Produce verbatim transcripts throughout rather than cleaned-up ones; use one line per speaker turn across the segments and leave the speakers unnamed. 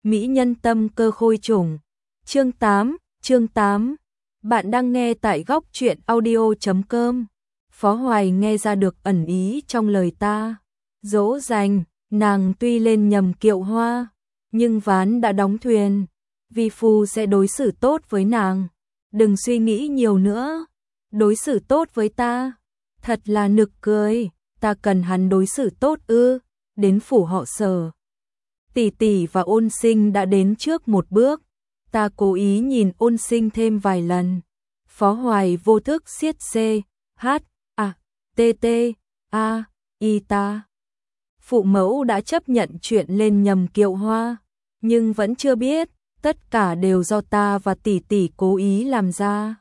Mỹ nhân tâm cơ khôi trùng. Chương tám, chương tám. Bạn đang nghe tại góc truyện audio chấm com. Phó Hoài nghe ra được ẩn ý trong lời ta. Dỗ dành, nàng tuy lên nhầm kiệu hoa, nhưng ván đã đóng thuyền. Vi phu sẽ đối xử tốt với nàng. Đừng suy nghĩ nhiều nữa. Đối xử tốt với ta. Thật là nực cười. Ta cần hắn đối xử tốt ư? Đến phủ họ Sở. Tỷ tỷ và Ôn Sinh đã đến trước một bước. Ta cố ý nhìn Ôn Sinh thêm vài lần. Phó Hoài vô thức siết C, H, A, T, T, A, I ta. Phụ mẫu đã chấp nhận chuyện lên nhầm kiệu hoa, nhưng vẫn chưa biết, tất cả đều do ta và tỷ tỷ cố ý làm ra.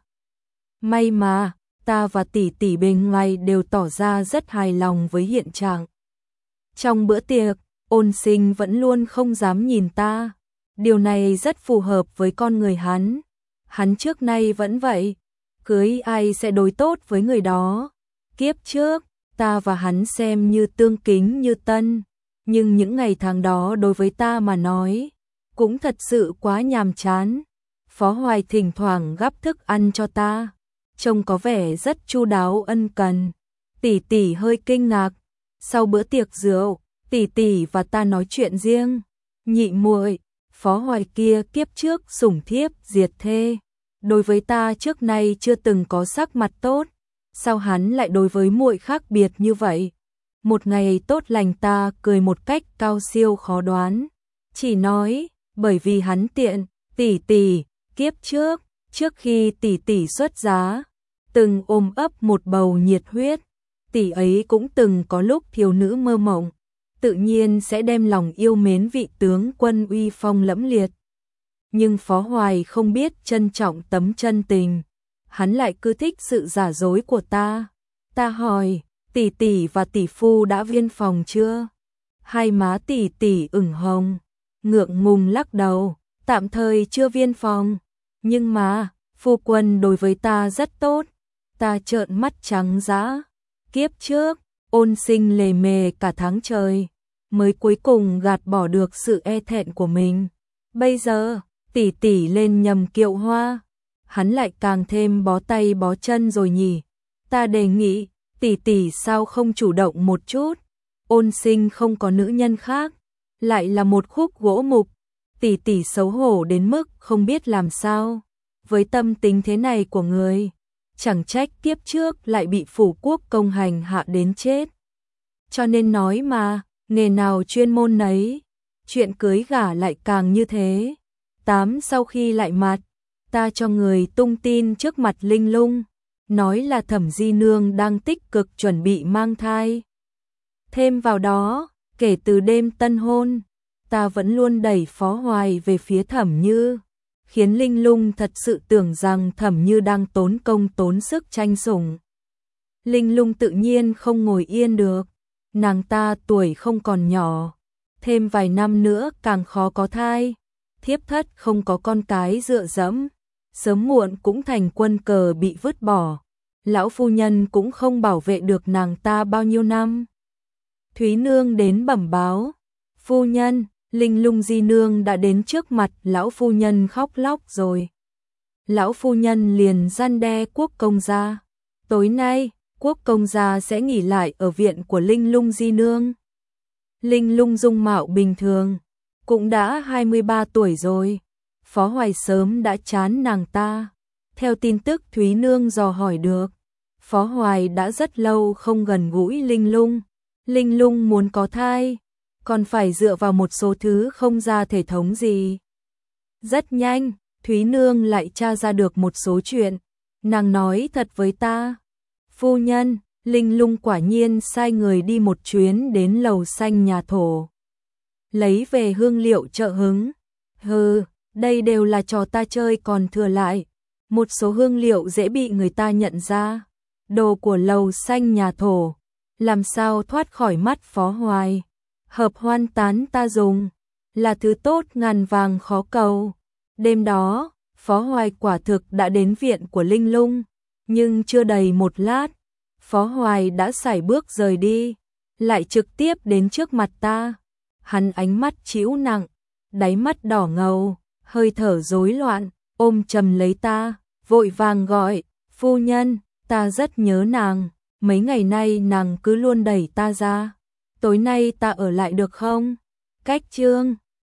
May mà, ta và tỷ tỷ bên ngoài đều tỏ ra rất hài lòng với hiện trạng. Trong bữa tiệc, Ôn Sinh vẫn luôn không dám nhìn ta. Điều này rất phù hợp với con người hắn. Hắn trước nay vẫn vậy. Cưới ai sẽ đối tốt với người đó. Kiếp trước, ta và hắn xem như tương kính như tân. Nhưng những ngày tháng đó đối với ta mà nói, cũng thật sự quá nhàm chán. Phó Hoài thỉnh thoảng gắp thức ăn cho ta. Trông có vẻ rất chu đáo ân cần. Tỷ tỷ hơi kinh ngạc. Sau bữa tiệc rượu, tỷ tỷ và ta nói chuyện riêng. Nhị muội, Phó Hoài kia kiếp trước sủng thiếp diệt thê. Đối với ta trước nay chưa từng có sắc mặt tốt. Sao hắn lại đối với muội khác biệt như vậy? Một ngày tốt lành ta cười một cách cao siêu khó đoán. Chỉ nói, bởi vì hắn tiện, tỷ tỷ, kiếp trước, trước khi tỷ tỷ xuất giá, từng ôm ấp một bầu nhiệt huyết. Tỷ ấy cũng từng có lúc thiếu nữ mơ mộng, tự nhiên sẽ đem lòng yêu mến vị tướng quân uy phong lẫm liệt. Nhưng Phó Hoài không biết trân trọng tấm chân tình, hắn lại cứ thích sự giả dối của ta. Ta hỏi, tỷ tỷ và tỷ phu đã viên phòng chưa? Hai má tỷ tỷ ửng hồng, ngượng ngùng lắc đầu, tạm thời chưa viên phòng. Nhưng mà, phu quân đối với ta rất tốt. Ta trợn mắt trắng dã. Kiếp trước, Ôn Sinh lề mề cả tháng trời, mới cuối cùng gạt bỏ được sự e thẹn của mình. Bây giờ, tỷ tỷ lên nhầm kiệu hoa, hắn lại càng thêm bó tay bó chân rồi nhỉ. Ta đề nghị, tỷ tỷ sao không chủ động một chút? Ôn Sinh không có nữ nhân khác, lại là một khúc gỗ mục. Tỷ tỷ xấu hổ đến mức không biết làm sao. Với tâm tính thế này của người, chẳng trách kiếp trước lại bị phủ quốc công hành hạ đến chết. Cho nên nói mà, nghề nào chuyên môn nấy, chuyện cưới gả lại càng như thế. Tám sau khi lại mặt, ta cho người tung tin trước mặt Linh Lung, nói là Thẩm Di Nương đang tích cực chuẩn bị mang thai. Thêm vào đó, kể từ đêm tân hôn, ta vẫn luôn đẩy Phó Hoài về phía Thẩm Như, khiến Linh Lung thật sự tưởng rằng Thẩm Như đang tốn công tốn sức tranh sủng. Linh Lung tự nhiên không ngồi yên được, nàng ta tuổi không còn nhỏ, thêm vài năm nữa càng khó có thai. Thiếp thất không có con cái dựa dẫm, sớm muộn cũng thành quân cờ bị vứt bỏ. Lão phu nhân cũng không bảo vệ được nàng ta bao nhiêu năm. Thúy Nương đến bẩm báo, phu nhân, Linh Lung di nương đã đến trước mặt lão phu nhân khóc lóc rồi. Lão phu nhân liền răn đe quốc công gia, tối nay quốc công gia sẽ nghỉ lại ở viện của Linh Lung di nương. Linh Lung dung mạo bình thường, cũng đã hai mươi ba tuổi rồi. Phó Hoài sớm đã chán nàng ta. Theo tin tức Thúy Nương dò hỏi được, Phó Hoài đã rất lâu không gần gũi Linh Lung. Linh Lung muốn có thai, còn phải dựa vào một số thứ không ra thể thống gì. Rất nhanh, Thúy Nương lại tra ra được một số chuyện. Nàng nói thật với ta, phu nhân, Linh Lung quả nhiên sai người đi một chuyến đến lầu xanh nhà thổ, lấy về hương liệu trợ hứng. Hừ, đây đều là trò ta chơi còn thừa lại. Một số hương liệu dễ bị người ta nhận ra. Đồ của lầu xanh nhà thổ, làm sao thoát khỏi mắt Phó Hoài. Hợp hoan tán ta dùng, là thứ tốt ngàn vàng khó cầu. Đêm đó, Phó Hoài quả thực đã đến viện của Linh Lung, nhưng chưa đầy một lát, Phó Hoài đã sải bước rời đi, lại trực tiếp đến trước mặt ta. Hắn ánh mắt trĩu nặng, đáy mắt đỏ ngầu, hơi thở rối loạn, ôm chầm lấy ta, vội vàng gọi, phu nhân, ta rất nhớ nàng, mấy ngày nay nàng cứ luôn đẩy ta ra, tối nay ta ở lại được không? Cách Trương